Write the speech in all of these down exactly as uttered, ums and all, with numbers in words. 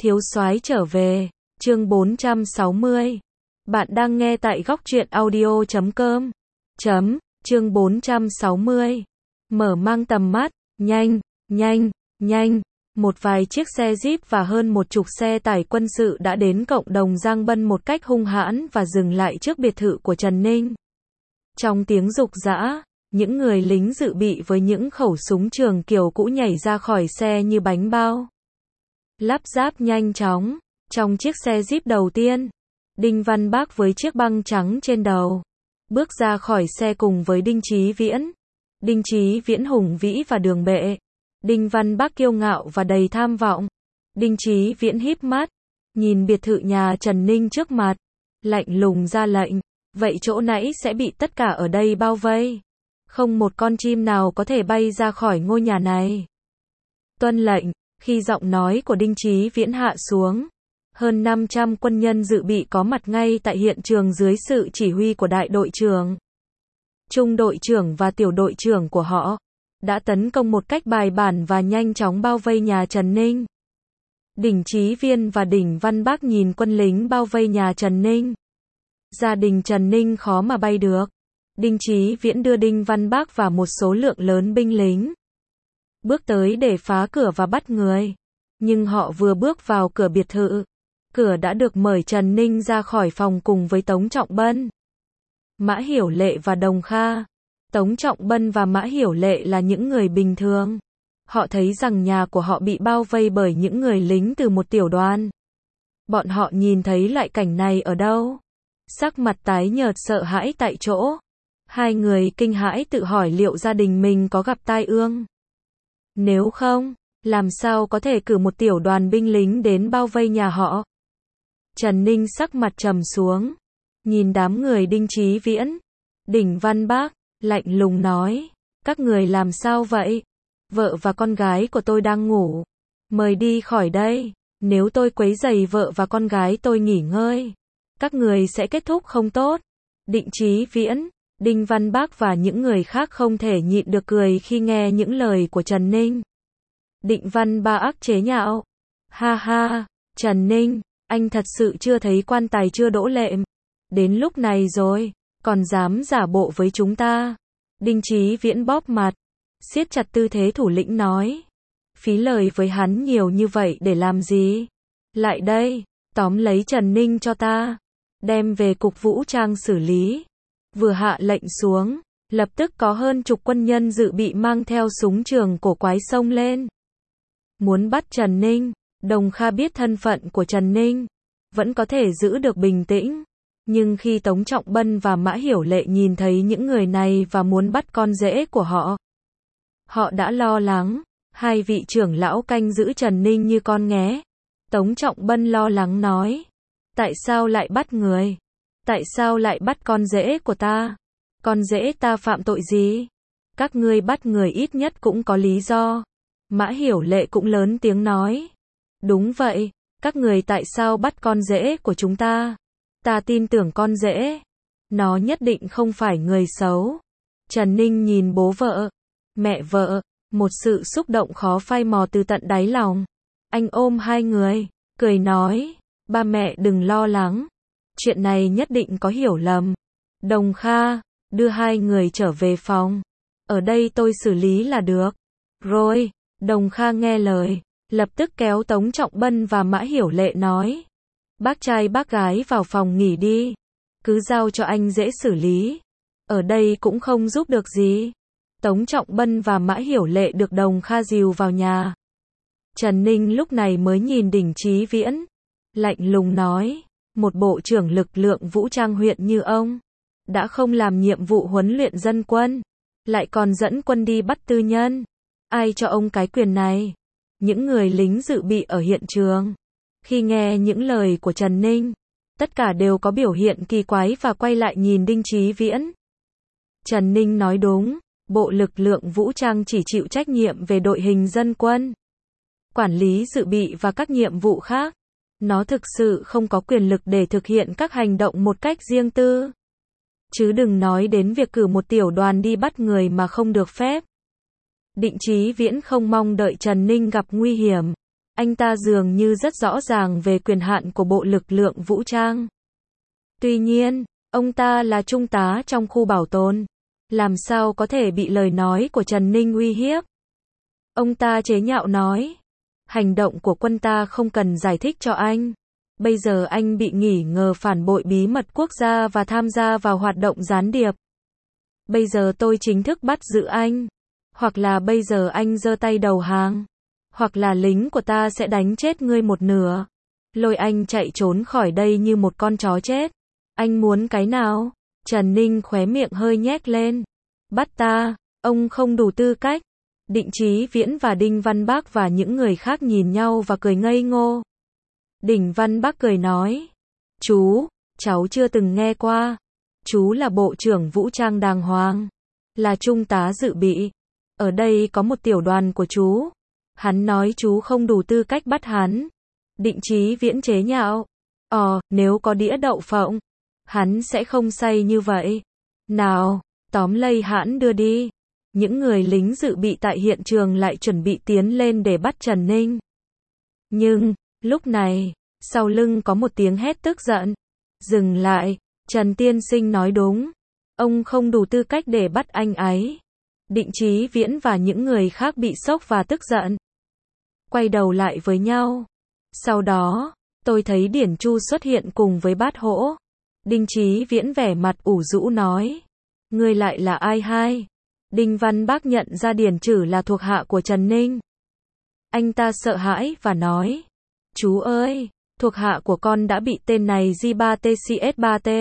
Thiếu soái trở về, chương bốn trăm sáu mươi. Bạn đang nghe tại góc truyện audio chấm com. Chấm, chương bốn trăm sáu mươi. Mở mang tầm mắt, nhanh, nhanh, nhanh. Một vài chiếc xe Jeep và hơn một chục xe tải quân sự đã đến cộng đồng Giang Bân một cách hung hãn và dừng lại trước biệt thự của Trần Ninh. Trong tiếng rục rã, những người lính dự bị với những khẩu súng trường kiểu cũ nhảy ra khỏi xe như bánh bao. Lắp ráp nhanh chóng, trong chiếc xe Jeep đầu tiên, Đinh Văn Bác với chiếc băng trắng trên đầu, bước ra khỏi xe cùng với Đinh Chí Viễn. Đinh Chí Viễn hùng vĩ và đường bệ. Đinh Văn Bác kiêu ngạo và đầy tham vọng. Đinh Chí Viễn híp mắt, nhìn biệt thự nhà Trần Ninh trước mặt, lạnh lùng ra lệnh, vậy chỗ nãy sẽ bị tất cả ở đây bao vây. Không một con chim nào có thể bay ra khỏi ngôi nhà này. Tuân lệnh. Khi giọng nói của Đinh Chí Viễn hạ xuống, hơn năm trăm quân nhân dự bị có mặt ngay tại hiện trường dưới sự chỉ huy của đại đội trưởng, trung đội trưởng và tiểu đội trưởng của họ, đã tấn công một cách bài bản và nhanh chóng bao vây nhà Trần Ninh. Đinh Chí Viên và Đinh Văn Bác nhìn quân lính bao vây nhà Trần Ninh. Gia đình Trần Ninh khó mà bay được. Đinh Chí Viễn đưa Đinh Văn Bác và một số lượng lớn binh lính bước tới để phá cửa và bắt người. Nhưng họ vừa bước vào cửa biệt thự, cửa đã được mời Trần Ninh ra khỏi phòng cùng với Tống Trọng Bân, Mã Hiểu Lệ và Đồng Kha. Tống Trọng Bân và Mã Hiểu Lệ là những người bình thường. Họ thấy rằng nhà của họ bị bao vây bởi những người lính từ một tiểu đoàn. Bọn họ nhìn thấy lại cảnh này ở đâu? Sắc mặt tái nhợt sợ hãi tại chỗ. Hai người kinh hãi tự hỏi liệu gia đình mình có gặp tai ương. Nếu không, làm sao có thể cử một tiểu đoàn binh lính đến bao vây nhà họ? Trần Ninh sắc mặt trầm xuống, nhìn đám người Đinh Chí Viễn, Đinh Văn Bác, lạnh lùng nói, các người làm sao vậy? Vợ và con gái của tôi đang ngủ, mời đi khỏi đây, nếu tôi quấy rầy vợ và con gái tôi nghỉ ngơi, các người sẽ kết thúc không tốt. Đinh Chí Viễn, Đinh Văn Bác và những người khác không thể nhịn được cười khi nghe những lời của Trần Ninh. Đinh Văn Bác chế nhạo, ha ha, Trần Ninh, anh thật sự chưa thấy quan tài chưa đổ lệm. Đến lúc này rồi, còn dám giả bộ với chúng ta. Đinh Chí Viễn bóp mặt, siết chặt tư thế thủ lĩnh nói, phí lời với hắn nhiều như vậy để làm gì? Lại đây, tóm lấy Trần Ninh cho ta, đem về cục vũ trang xử lý. Vừa hạ lệnh xuống, lập tức có hơn chục quân nhân dự bị mang theo súng trường cổ quái xông lên, muốn bắt Trần Ninh. Đồng Kha biết thân phận của Trần Ninh, vẫn có thể giữ được bình tĩnh. Nhưng khi Tống Trọng Bân và Mã Hiểu Lệ nhìn thấy những người này và muốn bắt con rể của họ, họ đã lo lắng. Hai vị trưởng lão canh giữ Trần Ninh như con nghé. Tống Trọng Bân lo lắng nói, tại sao lại bắt người? Tại sao lại bắt con rể của ta? Con rể ta phạm tội gì? Các ngươi bắt người ít nhất cũng có lý do. Mã Hiểu Lệ cũng lớn tiếng nói, đúng vậy, các người tại sao bắt con rể của chúng ta? Ta tin tưởng con rể, nó nhất định không phải người xấu. Trần Ninh nhìn bố vợ, mẹ vợ, một sự xúc động khó phai mò từ tận đáy lòng. Anh ôm hai người, cười nói, ba mẹ đừng lo lắng, chuyện này nhất định có hiểu lầm. Đồng Kha, đưa hai người trở về phòng, ở đây tôi xử lý là được. Rồi, Đồng Kha nghe lời, lập tức kéo Tống Trọng Bân và Mã Hiểu Lệ nói, bác trai bác gái vào phòng nghỉ đi, cứ giao cho anh dễ xử lý, ở đây cũng không giúp được gì. Tống Trọng Bân và Mã Hiểu Lệ được Đồng Kha dìu vào nhà. Trần Ninh lúc này mới nhìn Đinh Chí Viễn, lạnh lùng nói, một bộ trưởng lực lượng vũ trang huyện như ông, đã không làm nhiệm vụ huấn luyện dân quân, lại còn dẫn quân đi bắt tư nhân. Ai cho ông cái quyền này? Những người lính dự bị ở hiện trường, khi nghe những lời của Trần Ninh, tất cả đều có biểu hiện kỳ quái và quay lại nhìn Đinh Chí Viễn. Trần Ninh nói đúng, bộ lực lượng vũ trang chỉ chịu trách nhiệm về đội hình dân quân, quản lý dự bị và các nhiệm vụ khác. Nó thực sự không có quyền lực để thực hiện các hành động một cách riêng tư. Chứ đừng nói đến việc cử một tiểu đoàn đi bắt người mà không được phép. Đinh Chí Viễn không mong đợi Trần Ninh gặp nguy hiểm. Anh ta dường như rất rõ ràng về quyền hạn của bộ lực lượng vũ trang. Tuy nhiên, ông ta là trung tá trong khu bảo tồn. Làm sao có thể bị lời nói của Trần Ninh uy hiếp? Ông ta chế nhạo nói. Hành động của quân ta không cần giải thích cho anh. Bây giờ anh bị nghi ngờ phản bội bí mật quốc gia và tham gia vào hoạt động gián điệp. Bây giờ tôi chính thức bắt giữ anh. Hoặc là bây giờ anh giơ tay đầu hàng. Hoặc là lính của ta sẽ đánh chết ngươi một nửa. Lôi anh chạy trốn khỏi đây như một con chó chết. Anh muốn cái nào? Trần Ninh khóe miệng hơi nhếch lên. Bắt ta, ông không đủ tư cách. Định Chí Viễn và Đinh Văn Bác và những người khác nhìn nhau và cười ngây ngô. Đinh Văn Bác cười nói. Chú, cháu chưa từng nghe qua. Chú là bộ trưởng vũ trang đàng hoàng. Là trung tá dự bị. Ở đây có một tiểu đoàn của chú. Hắn nói chú không đủ tư cách bắt hắn. Định Chí Viễn chế nhạo. Ờ, nếu có đĩa đậu phộng, hắn sẽ không say như vậy. Nào, tóm lấy hắn đưa đi. Những người lính dự bị tại hiện trường lại chuẩn bị tiến lên để bắt Trần Ninh. Nhưng, lúc này, sau lưng có một tiếng hét tức giận. Dừng lại, Trần Tiên Sinh nói đúng. Ông không đủ tư cách để bắt anh ấy. Định Chí Viễn và những người khác bị sốc và tức giận. Quay đầu lại với nhau. Sau đó, tôi thấy Điển Chu xuất hiện cùng với Bát Hỗ. Đinh Chí Viễn vẻ mặt ủ rũ nói. Ngươi lại là ai hai? Đinh Văn Bác nhận ra Điển Trử là thuộc hạ của Trần Ninh. Anh ta sợ hãi và nói. Chú ơi, thuộc hạ của con đã bị tên này G ba T C S ba T.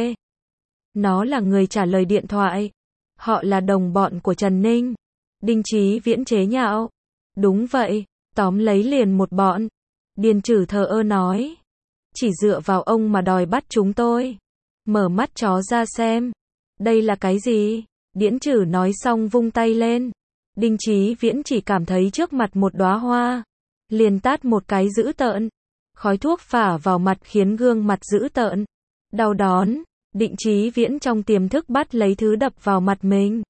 Nó là người trả lời điện thoại. Họ là đồng bọn của Trần Ninh. Đinh Chí Viễn chế nhạo. Đúng vậy, tóm lấy liền một bọn. Điền Trử thờ ơ nói. Chỉ dựa vào ông mà đòi bắt chúng tôi. Mở mắt chó ra xem. Đây là cái gì? Điển Trử nói xong vung tay lên. Đinh Chí Viễn chỉ cảm thấy trước mặt một đóa hoa. Liền tát một cái dữ tợn. Khói thuốc phả vào mặt khiến gương mặt dữ tợn. Đau đớn. Định Chí Viễn trong tiềm thức bắt lấy thứ đập vào mặt mình.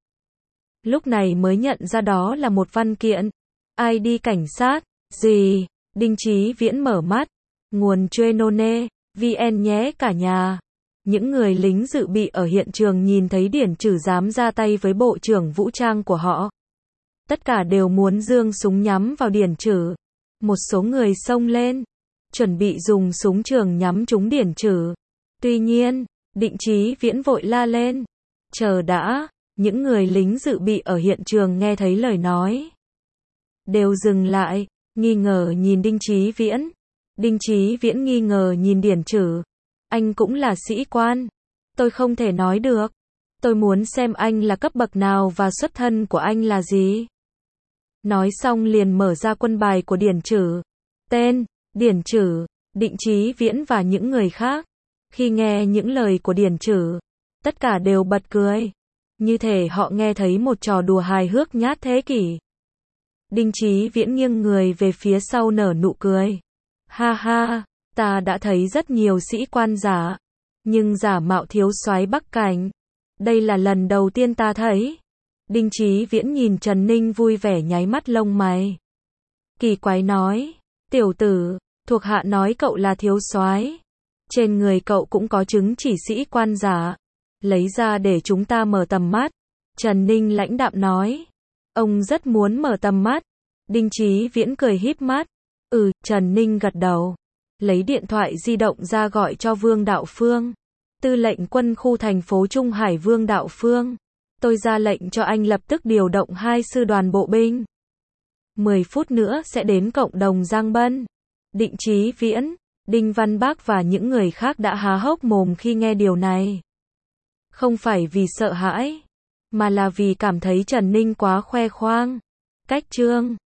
Lúc này mới nhận ra đó là một văn kiện. i đê cảnh sát. Gì? Đinh Chí Viễn mở mắt. Nguồn Truenone, vn nhé cả nhà. Những người lính dự bị ở hiện trường nhìn thấy Điển Trử dám ra tay với bộ trưởng vũ trang của họ. Tất cả đều muốn giương súng nhắm vào Điển Trử. Một số người xông lên, chuẩn bị dùng súng trường nhắm trúng Điển Trử. Tuy nhiên, Định Chí Viễn vội la lên. Chờ đã, những người lính dự bị ở hiện trường nghe thấy lời nói. Đều dừng lại, nghi ngờ nhìn Đinh Chí Viễn. Đinh Chí Viễn nghi ngờ nhìn Điển Trử. Anh cũng là sĩ quan. Tôi không thể nói được. Tôi muốn xem anh là cấp bậc nào và xuất thân của anh là gì. Nói xong liền mở ra quân bài của Điển Trử. Tên, Điển Trử, Định Chí Viễn và những người khác. Khi nghe những lời của Điển Trử, tất cả đều bật cười. Như thể họ nghe thấy một trò đùa hài hước nhát thế kỷ. Đinh Chí Viễn nghiêng người về phía sau nở nụ cười. Ha ha, ta đã thấy rất nhiều sĩ quan giả. Nhưng giả mạo thiếu soái Bắc Cảnh. Đây là lần đầu tiên ta thấy. Đinh Chí Viễn nhìn Trần Ninh vui vẻ nháy mắt lông mày. Kỳ quái nói. Tiểu tử, thuộc hạ nói cậu là thiếu soái. Trên người cậu cũng có chứng chỉ sĩ quan giả. Lấy ra để chúng ta mở tầm mắt. Trần Ninh lãnh đạm nói. Ông rất muốn mở tầm mắt. Đinh Chí Viễn cười híp mắt. Ừ, Trần Ninh gật đầu. Lấy điện thoại di động ra gọi cho Vương Đạo Phương. Tư lệnh quân khu thành phố Trung Hải Vương Đạo Phương. Tôi ra lệnh cho anh lập tức điều động hai sư đoàn bộ binh. mười phút nữa sẽ đến cộng đồng Giang Bân. Định Chí Viễn, Đinh Văn Bác và những người khác đã há hốc mồm khi nghe điều này. Không phải vì sợ hãi, mà là vì cảm thấy Trần Ninh quá khoe khoang. Cách chương